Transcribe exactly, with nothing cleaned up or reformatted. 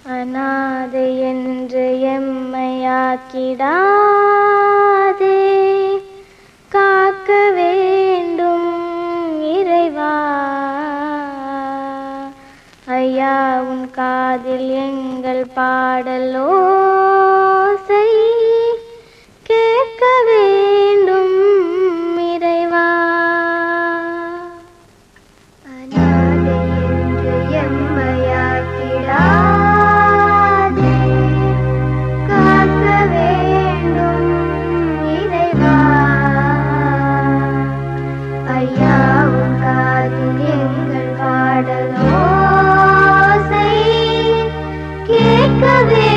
அநாதை என்று எம்மையாக்கிடாதே, காக்க வேண்டும் இறைவா. ஐயா உன் காதில் எங்கள் பாடலோசை கேட்க வேண்டும் இறைவா. அநாதை என்று எம்மையாக்கிடாதே, காக்க வேண்டும் இறைவா. ஐயா உன் காதில் எங்கள் பாடலோசை கேட்க வேண்டும்